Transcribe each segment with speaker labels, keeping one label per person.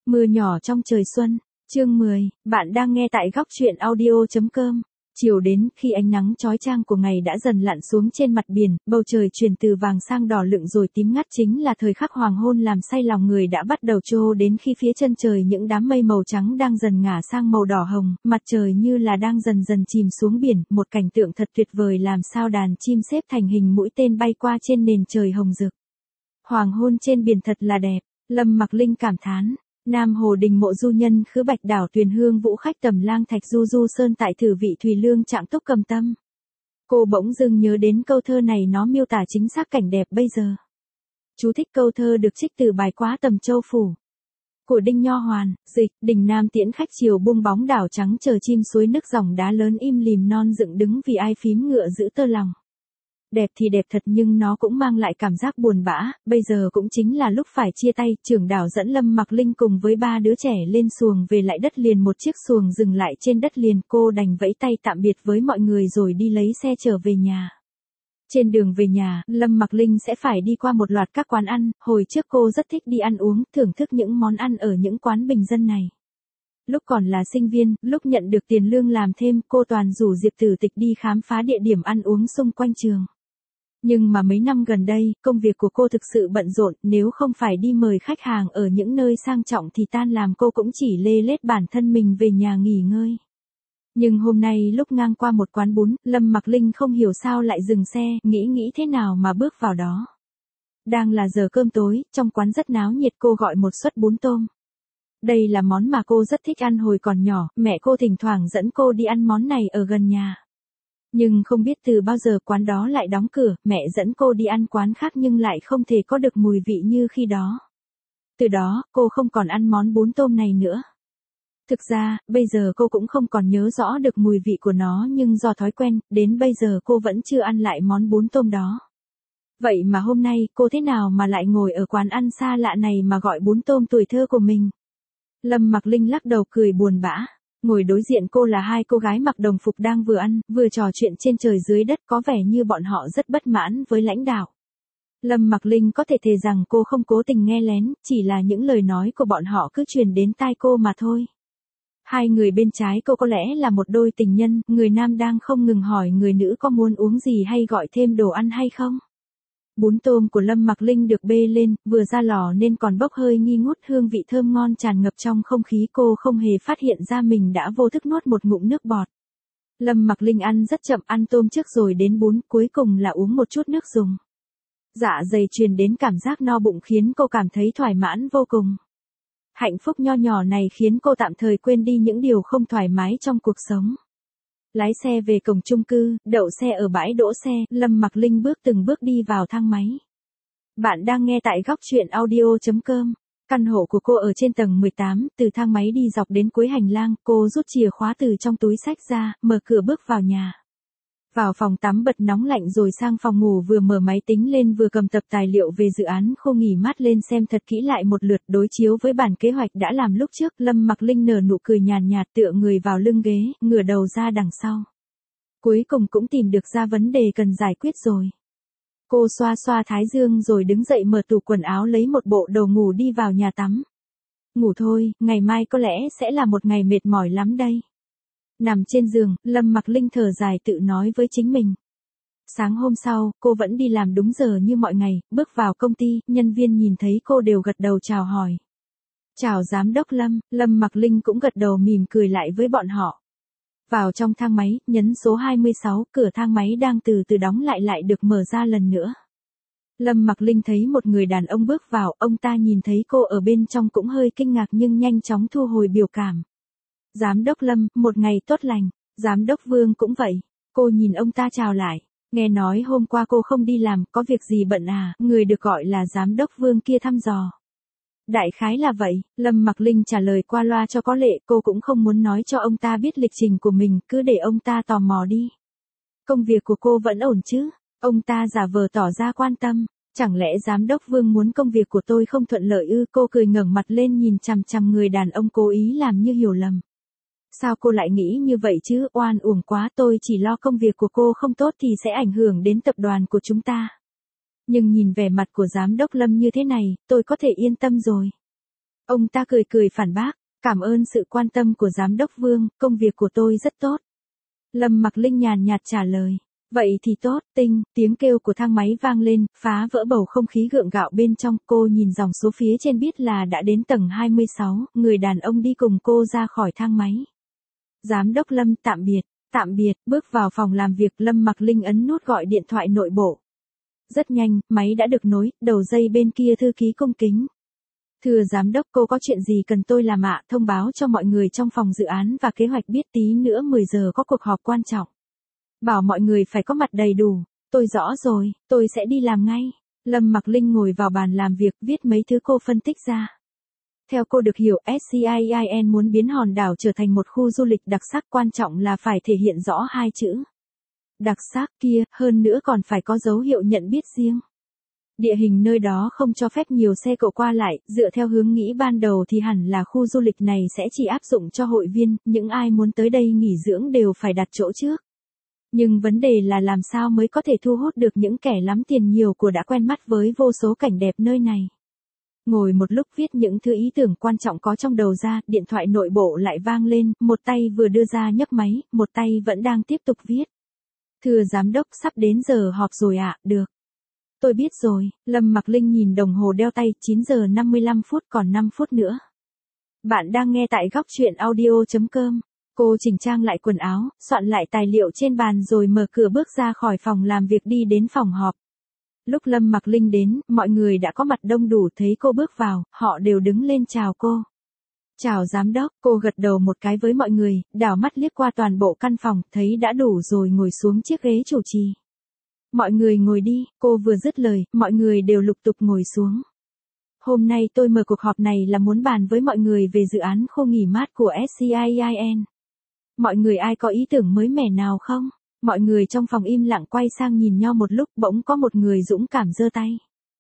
Speaker 1: Mưa nhỏ trong trời xuân, chương 10, bạn đang nghe tại góc truyện audio.com. Chiều đến, khi ánh nắng chói chang của ngày đã dần lặn xuống trên mặt biển, bầu trời chuyển từ vàng sang đỏ lựng rồi tím ngắt chính là thời khắc hoàng hôn làm say lòng người đã bắt đầu trô đến khi phía chân trời những đám mây màu trắng đang dần ngả sang màu đỏ hồng, mặt trời như là đang dần dần chìm xuống biển, một cảnh tượng thật tuyệt vời làm sao đàn chim xếp thành hình mũi tên bay qua trên nền trời hồng rực. Hoàng hôn trên biển thật là đẹp, Lâm Mặc Linh cảm thán. Nam Hồ Đình Mộ Du Nhân khứ Bạch Đảo Tuyền Hương Vũ Khách Tầm Lang Thạch Du Du Sơn tại Thử Vị Thùy Lương Trạng Túc Cầm Tâm. Cô bỗng dưng nhớ đến câu thơ này, nó miêu tả chính xác cảnh đẹp bây giờ. Chú thích câu thơ được trích từ bài Quá Tầm Châu Phủ của Đinh Nho Hoàn, dịch, Đình Nam tiễn khách chiều buông bóng đảo trắng chờ chim suối nước dòng đá lớn im lìm non dựng đứng vì ai phím ngựa giữ tơ lòng. Đẹp thì đẹp thật nhưng nó cũng mang lại cảm giác buồn bã, bây giờ cũng chính là lúc phải chia tay, trưởng đảo dẫn Lâm Mặc Linh cùng với 3 đứa trẻ lên xuồng về lại đất liền, một chiếc xuồng dừng lại trên đất liền, cô đành vẫy tay tạm biệt với mọi người rồi đi lấy xe trở về nhà. Trên đường về nhà, Lâm Mặc Linh sẽ phải đi qua một loạt các quán ăn, hồi trước cô rất thích đi ăn uống, thưởng thức những món ăn ở những quán bình dân này. Lúc còn là sinh viên, lúc nhận được tiền lương làm thêm, cô toàn rủ Diệp Tử Tịch đi khám phá địa điểm ăn uống xung quanh trường. Nhưng mà mấy năm gần đây, công việc của cô thực sự bận rộn, nếu không phải đi mời khách hàng ở những nơi sang trọng thì tan làm cô cũng chỉ lê lết bản thân mình về nhà nghỉ ngơi. Nhưng hôm nay lúc ngang qua một quán bún, Lâm Mặc Linh không hiểu sao lại dừng xe, nghĩ thế nào mà bước vào đó. Đang là giờ cơm tối, trong quán rất náo nhiệt, cô gọi một suất bún tôm. Đây là món mà cô rất thích ăn hồi còn nhỏ, mẹ cô thỉnh thoảng dẫn cô đi ăn món này ở gần nhà. Nhưng không biết từ bao giờ quán đó lại đóng cửa, mẹ dẫn cô đi ăn quán khác nhưng lại không thể có được mùi vị như khi đó. Từ đó, cô không còn ăn món bún tôm này nữa. Thực ra, bây giờ cô cũng không còn nhớ rõ được mùi vị của nó nhưng do thói quen, đến bây giờ cô vẫn chưa ăn lại món bún tôm đó. Vậy mà hôm nay, cô thế nào mà lại ngồi ở quán ăn xa lạ này mà gọi bún tôm tuổi thơ của mình? Lâm Mặc Linh lắc đầu cười buồn bã. Ngồi đối diện cô là 2 cô gái mặc đồng phục đang vừa ăn, vừa trò chuyện trên trời dưới đất, có vẻ như bọn họ rất bất mãn với lãnh đạo. Lâm Mặc Linh có thể thề rằng cô không cố tình nghe lén, chỉ là những lời nói của bọn họ cứ truyền đến tai cô mà thôi. 2 người bên trái cô có lẽ là một đôi tình nhân, người nam đang không ngừng hỏi người nữ có muốn uống gì hay gọi thêm đồ ăn hay không. Bún tôm của Lâm Mặc Linh được bê lên, vừa ra lò nên còn bốc hơi nghi ngút, hương vị thơm ngon tràn ngập trong không khí, cô không hề phát hiện ra mình đã vô thức nuốt một ngụm nước bọt. Lâm Mặc Linh ăn rất chậm, ăn tôm trước rồi đến bún, cuối cùng là uống một chút nước dùng. Dạ dày truyền đến cảm giác no bụng khiến cô cảm thấy thoải mãn vô cùng. Hạnh phúc nho nhỏ này khiến cô tạm thời quên đi những điều không thoải mái trong cuộc sống. Lái xe về cổng chung cư, đậu xe ở bãi đỗ xe, Lâm Mặc Linh từng bước đi vào thang máy. Bạn đang nghe tại góc truyện audio.com. Căn hộ của cô ở trên tầng 18, từ thang máy đi dọc đến cuối hành lang, cô rút chìa khóa từ trong túi xách ra, mở cửa bước vào nhà. Vào phòng tắm bật nóng lạnh rồi sang phòng ngủ, vừa mở máy tính lên vừa cầm tập tài liệu về dự án khô nghỉ mát lên xem thật kỹ lại một lượt, đối chiếu với bản kế hoạch đã làm lúc trước. Lâm Mặc Linh nở nụ cười nhàn nhạt tựa người vào lưng ghế, ngửa đầu ra đằng sau. Cuối cùng cũng tìm được ra vấn đề cần giải quyết rồi. Cô xoa xoa thái dương rồi đứng dậy mở tủ quần áo lấy một bộ đồ ngủ đi vào nhà tắm. Ngủ thôi, ngày mai có lẽ sẽ là một ngày mệt mỏi lắm đây. Nằm trên giường, Lâm Mặc Linh thở dài tự nói với chính mình. Sáng hôm sau, cô vẫn đi làm đúng giờ như mọi ngày, bước vào công ty, nhân viên nhìn thấy cô đều gật đầu chào hỏi. Chào giám đốc Lâm, Lâm Mặc Linh cũng gật đầu mỉm cười lại với bọn họ. Vào trong thang máy, nhấn số 26, cửa thang máy đang từ từ đóng lại được mở ra lần nữa. Lâm Mặc Linh thấy một người đàn ông bước vào, ông ta nhìn thấy cô ở bên trong cũng hơi kinh ngạc nhưng nhanh chóng thu hồi biểu cảm. Giám đốc Lâm, một ngày tốt lành. Giám đốc Vương cũng vậy. Cô nhìn ông ta chào lại. Nghe nói hôm qua cô không đi làm, có việc gì bận à? Người được gọi là giám đốc Vương kia thăm dò. Đại khái là vậy, Lâm Mặc Linh trả lời qua loa cho có lệ, cô cũng không muốn nói cho ông ta biết lịch trình của mình, cứ để ông ta tò mò đi. Công việc của cô vẫn ổn chứ? Ông ta giả vờ tỏ ra quan tâm. Chẳng lẽ giám đốc Vương muốn công việc của tôi không thuận lợi ư? Cô cười ngẩng mặt lên nhìn chằm chằm người đàn ông cố ý làm như hiểu lầm. Sao cô lại nghĩ như vậy chứ, oan uổng quá, tôi chỉ lo công việc của cô không tốt thì sẽ ảnh hưởng đến tập đoàn của chúng ta. Nhưng nhìn vẻ mặt của giám đốc Lâm như thế này, tôi có thể yên tâm rồi. Ông ta cười cười phản bác, cảm ơn sự quan tâm của giám đốc Vương, công việc của tôi rất tốt. Lâm Mặc Linh nhàn nhạt trả lời. Vậy thì tốt, tinh, tiếng kêu của thang máy vang lên, phá vỡ bầu không khí gượng gạo bên trong. Cô nhìn dòng số phía trên biết là đã đến tầng 26, người đàn ông đi cùng cô ra khỏi thang máy. Giám đốc Lâm, tạm biệt, bước vào phòng làm việc. Lâm Mặc Linh ấn nút gọi điện thoại nội bộ. Rất nhanh, máy đã được nối, đầu dây bên kia thư ký cung kính. Thưa giám đốc, cô có chuyện gì cần tôi làm ạ? Thông báo cho mọi người trong phòng dự án và kế hoạch biết tí nữa 10 giờ có cuộc họp quan trọng. Bảo mọi người phải có mặt đầy đủ. Tôi rõ rồi, tôi sẽ đi làm ngay. Lâm Mặc Linh ngồi vào bàn làm việc viết mấy thứ cô phân tích ra. Theo cô được hiểu, SCIIN muốn biến hòn đảo trở thành một khu du lịch đặc sắc, quan trọng là phải thể hiện rõ hai chữ. Đặc sắc kia, hơn nữa còn phải có dấu hiệu nhận biết riêng. Địa hình nơi đó không cho phép nhiều xe cộ qua lại, dựa theo hướng nghĩ ban đầu thì hẳn là khu du lịch này sẽ chỉ áp dụng cho hội viên, những ai muốn tới đây nghỉ dưỡng đều phải đặt chỗ trước. Nhưng vấn đề là làm sao mới có thể thu hút được những kẻ lắm tiền nhiều của đã quen mắt với vô số cảnh đẹp nơi này. Ngồi một lúc viết những thứ ý tưởng quan trọng có trong đầu ra, điện thoại nội bộ lại vang lên, một tay vừa đưa ra nhấc máy, một tay vẫn đang tiếp tục viết. Thưa giám đốc, sắp đến giờ họp rồi ạ, được. Tôi biết rồi. Lâm Mặc Linh nhìn đồng hồ đeo tay, 9 giờ 55 phút, còn 5 phút nữa. Bạn đang nghe tại góc truyện audio.com. Cô chỉnh trang lại quần áo, soạn lại tài liệu trên bàn rồi mở cửa bước ra khỏi phòng làm việc đi đến phòng họp. Lúc Lâm Mặc Linh đến, mọi người đã có mặt đông đủ, thấy cô bước vào, họ đều đứng lên chào cô. Chào giám đốc, cô gật đầu một cái với mọi người, đảo mắt liếc qua toàn bộ căn phòng, thấy đã đủ rồi ngồi xuống chiếc ghế chủ trì. Mọi người ngồi đi, cô vừa dứt lời, mọi người đều lục tục ngồi xuống. Hôm nay tôi mở cuộc họp này là muốn bàn với mọi người về dự án khu nghỉ mát của SCIIN. Mọi người ai có ý tưởng mới mẻ nào không? Mọi người trong phòng im lặng quay sang nhìn nhau một lúc, bỗng có một người dũng cảm giơ tay.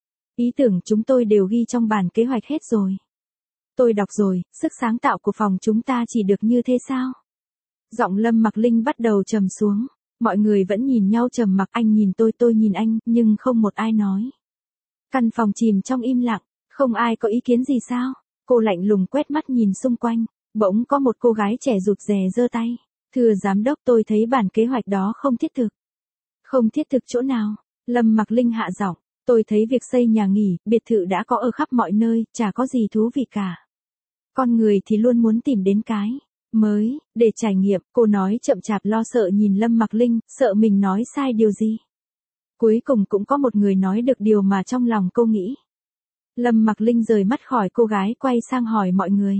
Speaker 1: Ý tưởng chúng tôi đều ghi trong bản kế hoạch hết rồi. Tôi đọc rồi, sức sáng tạo của phòng chúng ta chỉ được như thế sao? Giọng Lâm Mặc Linh bắt đầu trầm xuống. Mọi người vẫn nhìn nhau trầm mặc, anh nhìn tôi nhìn anh, nhưng không một ai nói. Căn phòng chìm trong im lặng, không ai có ý kiến gì sao? Cô lạnh lùng quét mắt nhìn xung quanh, bỗng có một cô gái trẻ rụt rè giơ tay. Thưa giám đốc, tôi thấy bản kế hoạch đó không thiết thực. Không thiết thực chỗ nào? Lâm Mặc Linh hạ giọng, tôi thấy việc xây nhà nghỉ, biệt thự đã có ở khắp mọi nơi, chả có gì thú vị cả. Con người thì luôn muốn tìm đến cái mới, để trải nghiệm. Cô nói chậm chạp lo sợ nhìn Lâm Mặc Linh, sợ mình nói sai điều gì. Cuối cùng cũng có một người nói được điều mà trong lòng cô nghĩ. Lâm Mặc Linh rời mắt khỏi cô gái, quay sang hỏi mọi người.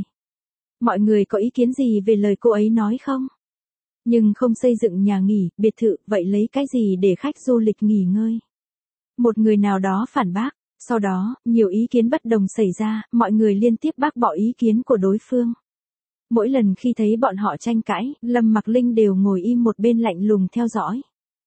Speaker 1: Mọi người có ý kiến gì về lời cô ấy nói không? Nhưng không xây dựng nhà nghỉ, biệt thự, vậy lấy cái gì để khách du lịch nghỉ ngơi? Một người nào đó phản bác. Sau đó, nhiều ý kiến bất đồng xảy ra, mọi người liên tiếp bác bỏ ý kiến của đối phương. Mỗi lần khi thấy bọn họ tranh cãi, Lâm Mặc Linh đều ngồi im một bên lạnh lùng theo dõi.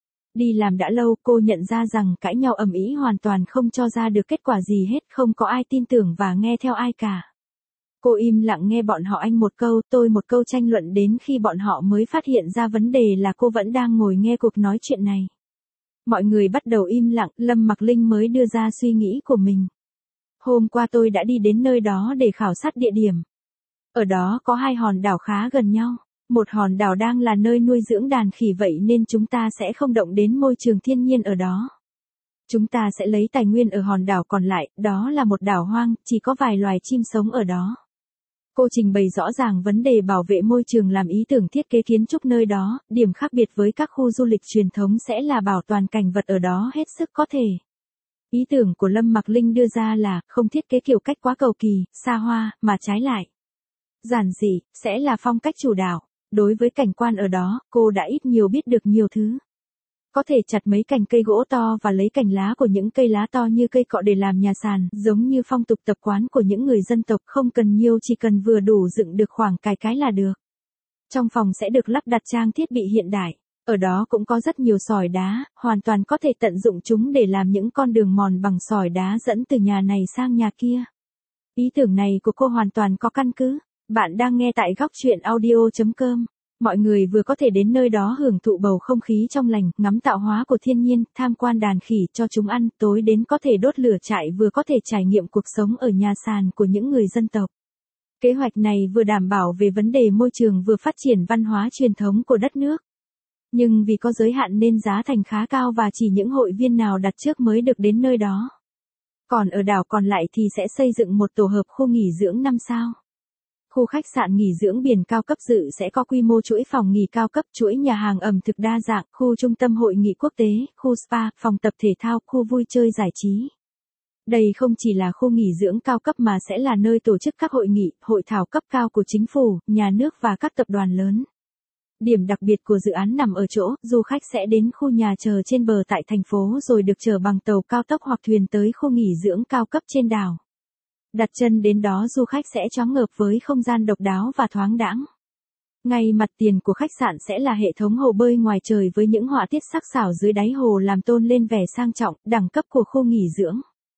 Speaker 1: Đi làm đã lâu, cô nhận ra rằng cãi nhau ầm ĩ hoàn toàn không cho ra được kết quả gì hết, không có ai tin tưởng và nghe theo ai cả. Cô im lặng nghe bọn họ anh một câu, tôi một câu tranh luận đến khi bọn họ mới phát hiện ra vấn đề là cô vẫn đang ngồi nghe cuộc nói chuyện này. Mọi người bắt đầu im lặng, Lâm Mặc Linh mới đưa ra suy nghĩ của mình. Hôm qua tôi đã đi đến nơi đó để khảo sát địa điểm. Ở đó có 2 hòn đảo khá gần nhau. Một hòn đảo đang là nơi nuôi dưỡng đàn khỉ, vậy nên chúng ta sẽ không động đến môi trường thiên nhiên ở đó. Chúng ta sẽ lấy tài nguyên ở hòn đảo còn lại, đó là một đảo hoang, chỉ có vài loài chim sống ở đó. Cô trình bày rõ ràng vấn đề bảo vệ môi trường, làm ý tưởng thiết kế kiến trúc nơi đó, điểm khác biệt với các khu du lịch truyền thống sẽ là bảo toàn cảnh vật ở đó hết sức có thể. Ý tưởng của Lâm Mặc Linh đưa ra là không thiết kế kiểu cách quá cầu kỳ, xa hoa, mà trái lại giản dị, sẽ là phong cách chủ đạo. Đối với cảnh quan ở đó, cô đã ít nhiều biết được nhiều thứ. Có thể chặt mấy cành cây gỗ to và lấy cành lá của những cây lá to như cây cọ để làm nhà sàn, giống như phong tục tập quán của những người dân tộc, không cần nhiều, chỉ cần vừa đủ dựng được khoảng cái là được. Trong phòng sẽ được lắp đặt trang thiết bị hiện đại. Ở đó cũng có rất nhiều sỏi đá, hoàn toàn có thể tận dụng chúng để làm những con đường mòn bằng sỏi đá dẫn từ nhà này sang nhà kia. Ý tưởng này của cô hoàn toàn có căn cứ. Bạn đang nghe tại góc truyện audio.com. Mọi người vừa có thể đến nơi đó hưởng thụ bầu không khí trong lành, ngắm tạo hóa của thiên nhiên, tham quan đàn khỉ cho chúng ăn, tối đến có thể đốt lửa trại, vừa có thể trải nghiệm cuộc sống ở nhà sàn của những người dân tộc. Kế hoạch này vừa đảm bảo về vấn đề môi trường vừa phát triển văn hóa truyền thống của đất nước. Nhưng vì có giới hạn nên giá thành khá cao và chỉ những hội viên nào đặt trước mới được đến nơi đó. Còn ở đảo còn lại thì sẽ xây dựng một tổ hợp khu nghỉ dưỡng 5 sao. Khu khách sạn nghỉ dưỡng biển cao cấp dự sẽ có quy mô chuỗi phòng nghỉ cao cấp, chuỗi nhà hàng ẩm thực đa dạng, khu trung tâm hội nghị quốc tế, khu spa, phòng tập thể thao, khu vui chơi giải trí. Đây không chỉ là khu nghỉ dưỡng cao cấp mà sẽ là nơi tổ chức các hội nghị, hội thảo cấp cao của chính phủ, nhà nước và các tập đoàn lớn. Điểm đặc biệt của dự án nằm ở chỗ, du khách sẽ đến khu nhà chờ trên bờ tại thành phố rồi được chở bằng tàu cao tốc hoặc thuyền tới khu nghỉ dưỡng cao cấp trên đảo. Đặt chân đến đó du khách sẽ choáng ngợp với không gian độc đáo và thoáng đãng. Ngay mặt tiền của khách sạn sẽ là hệ thống hồ bơi ngoài trời với những họa tiết sắc sảo dưới đáy hồ làm tôn lên vẻ sang trọng, đẳng cấp của khu nghỉ dưỡng.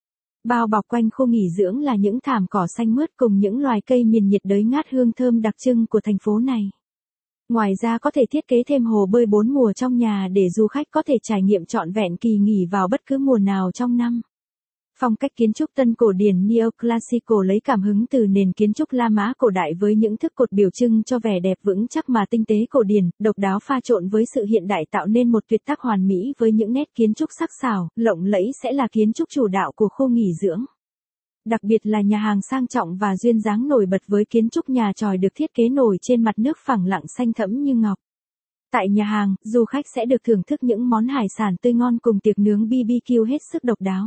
Speaker 1: Bao bọc quanh khu nghỉ dưỡng là những thảm cỏ xanh mướt cùng những loài cây miền nhiệt đới ngát hương thơm đặc trưng của thành phố này. Ngoài ra có thể thiết kế thêm hồ bơi 4 mùa trong nhà để du khách có thể trải nghiệm trọn vẹn kỳ nghỉ vào bất cứ mùa nào trong năm. Phong cách kiến trúc tân cổ điển Neoclassical lấy cảm hứng từ nền kiến trúc La Mã cổ đại với những thức cột biểu trưng cho vẻ đẹp vững chắc mà tinh tế cổ điển, độc đáo pha trộn với sự hiện đại tạo nên một tuyệt tác hoàn mỹ với những nét kiến trúc sắc sảo, lộng lẫy sẽ là kiến trúc chủ đạo của khu nghỉ dưỡng. Đặc biệt là nhà hàng sang trọng và duyên dáng nổi bật với kiến trúc nhà chòi được thiết kế nổi trên mặt nước phẳng lặng xanh thẫm như ngọc. Tại nhà hàng, du khách sẽ được thưởng thức những món hải sản tươi ngon cùng tiệc nướng BBQ hết sức độc đáo.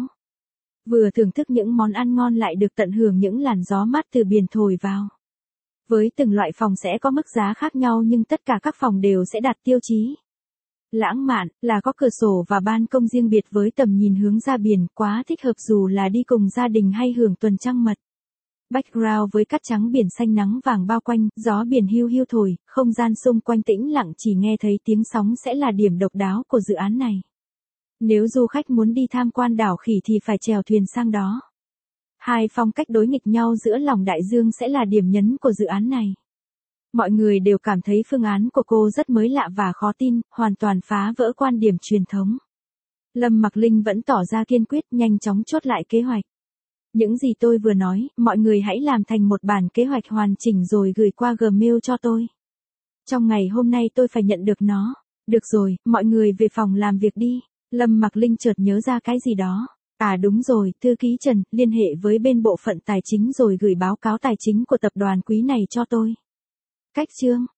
Speaker 1: Vừa thưởng thức những món ăn ngon lại được tận hưởng những làn gió mát từ biển thổi vào. Với từng loại phòng sẽ có mức giá khác nhau nhưng tất cả các phòng đều sẽ đạt tiêu chí lãng mạn, là có cửa sổ và ban công riêng biệt với tầm nhìn hướng ra biển, quá thích hợp dù là đi cùng gia đình hay hưởng tuần trăng mật. Background với cát trắng biển xanh nắng vàng bao quanh, gió biển hiu hiu thổi, không gian xung quanh tĩnh lặng chỉ nghe thấy tiếng sóng sẽ là điểm độc đáo của dự án này. Nếu du khách muốn đi tham quan đảo khỉ thì phải chèo thuyền sang đó. Hai phong cách đối nghịch nhau giữa lòng đại dương sẽ là điểm nhấn của dự án này. Mọi người đều cảm thấy phương án của cô rất mới lạ và khó tin, hoàn toàn phá vỡ quan điểm truyền thống. Lâm Mặc Linh vẫn tỏ ra kiên quyết nhanh chóng chốt lại kế hoạch. Những gì tôi vừa nói, mọi người hãy làm thành một bản kế hoạch hoàn chỉnh rồi gửi qua Gmail cho tôi. Trong ngày hôm nay tôi phải nhận được nó. Được rồi, mọi người về phòng làm việc đi. Lâm Mặc Linh chợt nhớ ra cái gì đó. À đúng rồi, thư ký Trần, liên hệ với bên bộ phận tài chính rồi gửi báo cáo tài chính của tập đoàn quý này cho tôi. Cách chương